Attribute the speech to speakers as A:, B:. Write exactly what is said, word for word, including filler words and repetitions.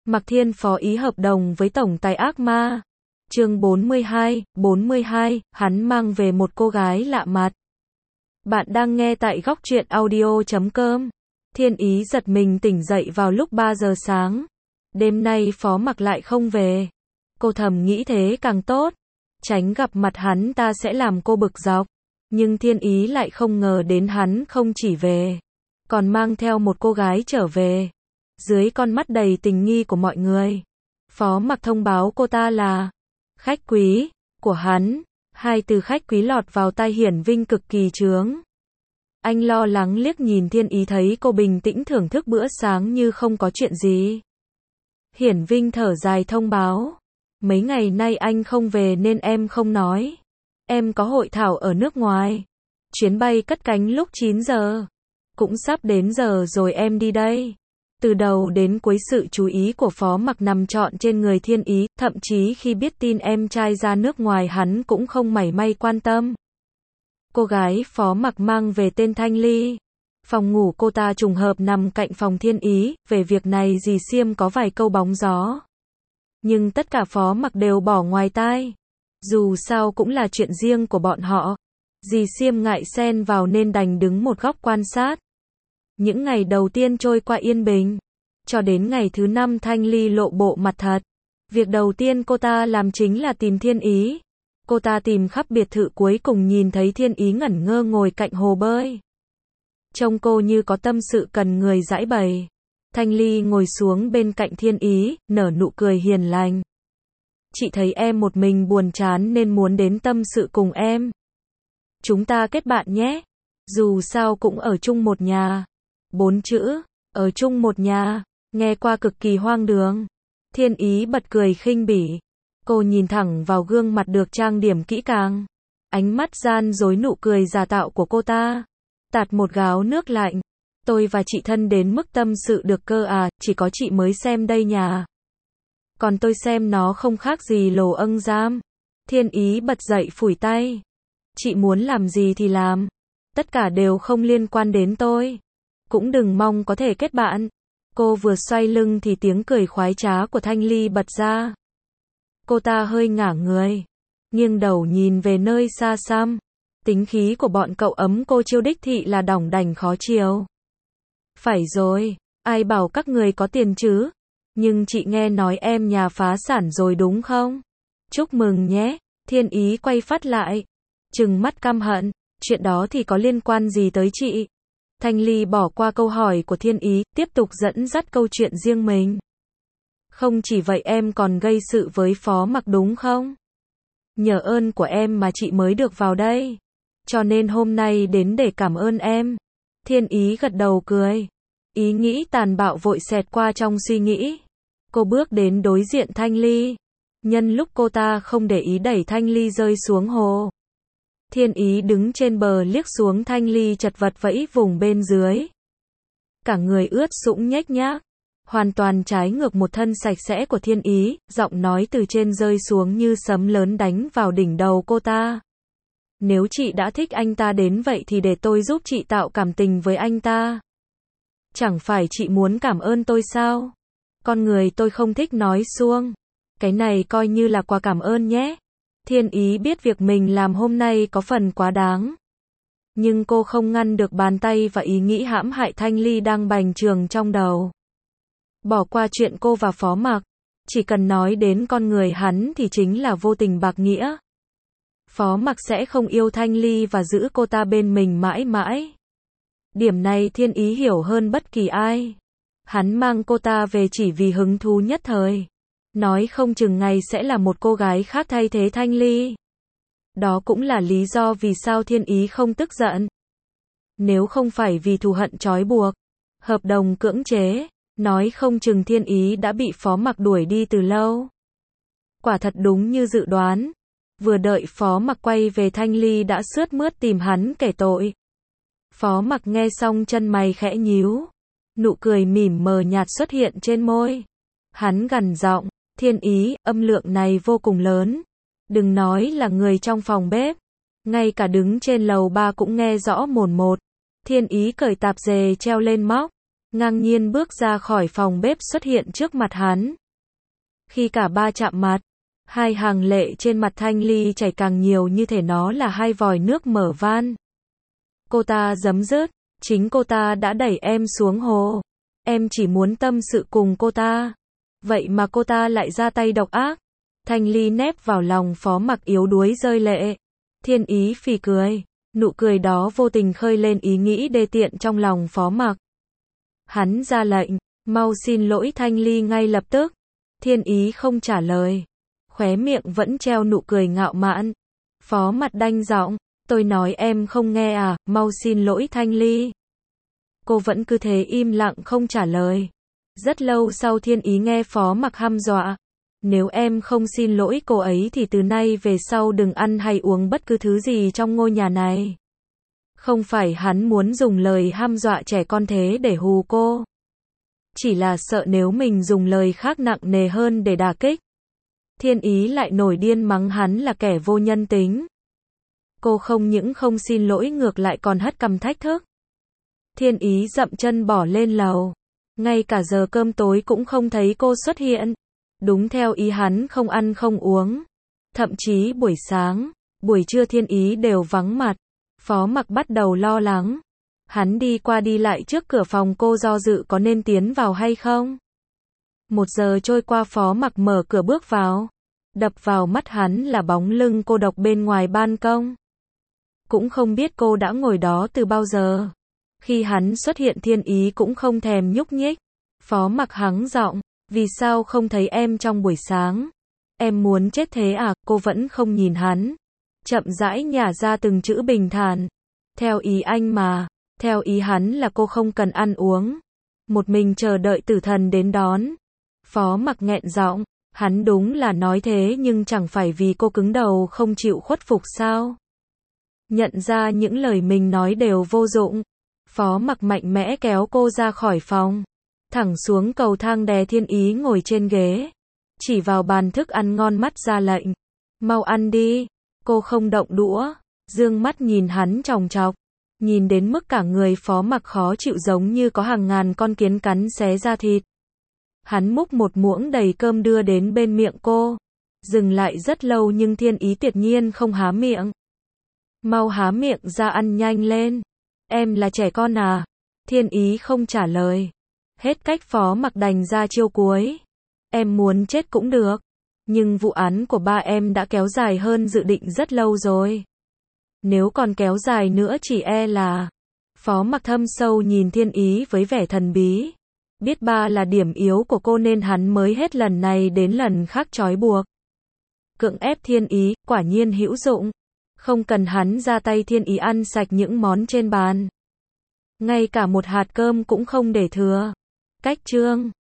A: Mạc Thiên phó ý hợp đồng với tổng tài ác ma. Chương bốn mươi hai, bốn mươi hai, hắn mang về một cô gái lạ mặt. Bạn đang nghe tại góc truyện audio chấm com. Thiên Ý giật mình tỉnh dậy vào lúc ba giờ sáng. Đêm nay Phó Mặc lại không về. Cô thầm nghĩ thế càng tốt. Tránh gặp mặt hắn ta sẽ làm cô bực dọc. Nhưng Thiên Ý lại không ngờ đến hắn không chỉ về, còn mang theo một cô gái trở về. Dưới con mắt đầy tình nghi của mọi người, Phó Mặc thông báo cô ta là khách quý của hắn. Hai từ khách quý lọt vào tai Hiển Vinh cực kỳ chướng. Anh lo lắng liếc nhìn Thiên Ý thấy cô bình tĩnh thưởng thức bữa sáng như không có chuyện gì. Hiển Vinh thở dài thông báo, mấy ngày nay anh không về nên em không nói. Em có hội thảo ở nước ngoài. Chuyến bay cất cánh lúc chín giờ. Cũng sắp đến giờ rồi em đi đây. Từ đầu đến cuối sự chú ý của Phó Mặc nằm trọn trên người Thiên Ý, thậm chí khi biết tin em trai ra nước ngoài hắn cũng không mảy may quan tâm. Cô gái Phó Mặc mang về tên Thanh Ly. Phòng ngủ cô ta trùng hợp nằm cạnh phòng Thiên Ý, về việc này dì Xiêm có vài câu bóng gió. Nhưng tất cả Phó Mặc đều bỏ ngoài tai. Dù sao cũng là chuyện riêng của bọn họ. Dì Xiêm ngại xen vào nên đành đứng một góc quan sát. Những ngày đầu tiên trôi qua yên bình. Cho đến ngày thứ năm Thanh Ly lộ bộ mặt thật. Việc đầu tiên cô ta làm chính là tìm Thiên Ý. Cô ta tìm khắp biệt thự cuối cùng nhìn thấy Thiên Ý ngẩn ngơ ngồi cạnh hồ bơi. Trông cô như có tâm sự cần người giãi bày. Thanh Ly ngồi xuống bên cạnh Thiên Ý, nở nụ cười hiền lành. Chị thấy em một mình buồn chán nên muốn đến tâm sự cùng em. Chúng ta kết bạn nhé. Dù sao cũng ở chung một nhà. Bốn chữ, ở chung một nhà, nghe qua cực kỳ hoang đường. Thiên Ý bật cười khinh bỉ. Cô nhìn thẳng vào gương mặt được trang điểm kỹ càng. Ánh mắt gian dối nụ cười giả tạo của cô ta. Tạt một gáo nước lạnh. Tôi và chị thân đến mức tâm sự được cơ à, chỉ có chị mới xem đây nhà. Còn tôi xem nó không khác gì lồ âng giam. Thiên Ý bật dậy phủi tay. Chị muốn làm gì thì làm. Tất cả đều không liên quan đến tôi. Cũng đừng mong có thể kết bạn. Cô vừa xoay lưng thì tiếng cười khoái trá của Thanh Ly bật ra. Cô ta hơi ngả người, nghiêng đầu nhìn về nơi xa xăm. Tính khí của bọn cậu ấm cô chiêu đích thị là đỏng đảnh khó chiều. Phải rồi, ai bảo các người có tiền chứ? Nhưng chị nghe nói em nhà phá sản rồi đúng không? Chúc mừng nhé. Thiên Ý quay phát lại, trừng mắt căm hận. Chuyện đó thì có liên quan gì tới chị? Thanh Ly bỏ qua câu hỏi của Thiên Ý, tiếp tục dẫn dắt câu chuyện riêng mình. Không chỉ vậy em còn gây sự với Phó Mặc đúng không? Nhờ ơn của em mà chị mới được vào đây. Cho nên hôm nay đến để cảm ơn em. Thiên Ý gật đầu cười. Ý nghĩ tàn bạo vội xẹt qua trong suy nghĩ. Cô bước đến đối diện Thanh Ly. Nhân lúc cô ta không để ý đẩy Thanh Ly rơi xuống hồ. Thiên Ý đứng trên bờ liếc xuống Thanh Ly chật vật vẫy vùng bên dưới. Cả người ướt sũng nhếch nhác. Hoàn toàn trái ngược một thân sạch sẽ của Thiên Ý, giọng nói từ trên rơi xuống như sấm lớn đánh vào đỉnh đầu cô ta. Nếu chị đã thích anh ta đến vậy thì để tôi giúp chị tạo cảm tình với anh ta. Chẳng phải chị muốn cảm ơn tôi sao? Con người tôi không thích nói suông. Cái này coi như là quà cảm ơn nhé. Thiên Ý biết việc mình làm hôm nay có phần quá đáng. Nhưng cô không ngăn được bàn tay và ý nghĩ hãm hại Thanh Ly đang bành trướng trong đầu. Bỏ qua chuyện cô và Phó Mặc. Chỉ cần nói đến con người hắn thì chính là vô tình bạc nghĩa. Phó Mặc sẽ không yêu Thanh Ly và giữ cô ta bên mình mãi mãi. Điểm này Thiên Ý hiểu hơn bất kỳ ai. Hắn mang cô ta về chỉ vì hứng thú nhất thời. Nói không chừng ngày sẽ là một cô gái khác thay thế Thanh Ly. Đó cũng là lý do vì sao Thiên Ý không tức giận. Nếu không phải vì thù hận trói buộc, hợp đồng cưỡng chế, nói không chừng Thiên Ý đã bị Phó Mặc đuổi đi từ lâu. Quả thật đúng như dự đoán. Vừa đợi Phó Mặc quay về Thanh Ly đã sướt mướt tìm hắn kể tội. Phó Mặc nghe xong chân mày khẽ nhíu. Nụ cười mỉm mờ nhạt xuất hiện trên môi. Hắn gằn giọng, Thiên Ý, âm lượng này vô cùng lớn. Đừng nói là người trong phòng bếp. Ngay cả đứng trên lầu ba cũng nghe rõ mồn một. Thiên Ý cởi tạp dề treo lên móc. ngang nhiên bước ra khỏi phòng bếp xuất hiện trước mặt hắn. Khi cả ba chạm mặt, hai hàng lệ trên mặt Thanh Ly chảy càng nhiều như thể nó là hai vòi nước mở van. Cô ta giấm dứt, chính cô ta đã đẩy em xuống hồ. Em chỉ muốn tâm sự cùng cô ta. Vậy mà cô ta lại ra tay độc ác. Thanh Ly nép vào lòng Phó Mặc yếu đuối rơi lệ. Thiên Ý phì cười. Nụ cười đó vô tình khơi lên ý nghĩ đê tiện trong lòng Phó Mặc. Hắn ra lệnh, mau xin lỗi Thanh Ly ngay lập tức. Thiên Ý không trả lời. Khóe miệng vẫn treo nụ cười ngạo mạn. Phó Mặc đanh giọng, tôi nói em không nghe à, mau xin lỗi Thanh Ly. Cô vẫn cứ thế im lặng không trả lời. Rất lâu sau Thiên Ý nghe Phó Mặc hăm dọa. Nếu em không xin lỗi cô ấy thì từ nay về sau đừng ăn hay uống bất cứ thứ gì trong ngôi nhà này. Không phải hắn muốn dùng lời hăm dọa trẻ con thế để hù cô. Chỉ là sợ nếu mình dùng lời khác nặng nề hơn để đả kích. Thiên Ý lại nổi điên mắng hắn là kẻ vô nhân tính. Cô không những không xin lỗi ngược lại còn hất cằm thách thức. Thiên Ý dậm chân bỏ lên lầu. Ngay cả giờ cơm tối cũng không thấy cô xuất hiện. Đúng theo ý hắn không ăn không uống. Thậm chí buổi sáng, buổi trưa Thiên Ý đều vắng mặt. Phó Mặc bắt đầu lo lắng. Hắn đi qua đi lại trước cửa phòng cô do dự có nên tiến vào hay không. Một giờ trôi qua Phó Mặc mở cửa bước vào. Đập vào mắt hắn là bóng lưng cô độc bên ngoài ban công. Cũng không biết cô đã ngồi đó từ bao giờ. Khi hắn xuất hiện Thiên Ý cũng không thèm nhúc nhích. Phó Mặc hắng giọng, vì sao không thấy em trong buổi sáng? Em muốn chết thế à? Cô vẫn không nhìn hắn. Chậm rãi nhả ra từng chữ bình thản. Theo ý anh mà, theo ý hắn là cô không cần ăn uống. Một mình chờ đợi tử thần đến đón. Phó Mặc nghẹn giọng, hắn đúng là nói thế nhưng chẳng phải vì cô cứng đầu không chịu khuất phục sao? Nhận ra những lời mình nói đều vô dụng. Phó Mặc mạnh mẽ kéo cô ra khỏi phòng. Thẳng xuống cầu thang đè Thiên Ý ngồi trên ghế. Chỉ vào bàn thức ăn ngon mắt ra lệnh. Mau ăn đi. Cô không động đũa. Dương mắt nhìn hắn chòng chọc. Nhìn đến mức cả người Phó Mặc khó chịu giống như có hàng ngàn con kiến cắn xé da thịt. Hắn múc một muỗng đầy cơm đưa đến bên miệng cô. Dừng lại rất lâu nhưng Thiên Ý tuyệt nhiên không há miệng. Mau há miệng ra ăn nhanh lên. Em là trẻ con à? Thiên Ý không trả lời. Hết cách Phó Mặc đành ra chiêu cuối. Em muốn chết cũng được. Nhưng vụ án của ba em đã kéo dài hơn dự định rất lâu rồi. Nếu còn kéo dài nữa chỉ e là... Phó Mặc thâm sâu nhìn Thiên Ý với vẻ thần bí. Biết ba là điểm yếu của cô nên hắn mới hết lần này đến lần khác trói buộc. Cưỡng ép Thiên Ý, quả nhiên hữu dụng. Không cần hắn ra tay Thiên Ý ăn sạch những món trên bàn. Ngay cả một hạt cơm cũng không để thừa. Cách chương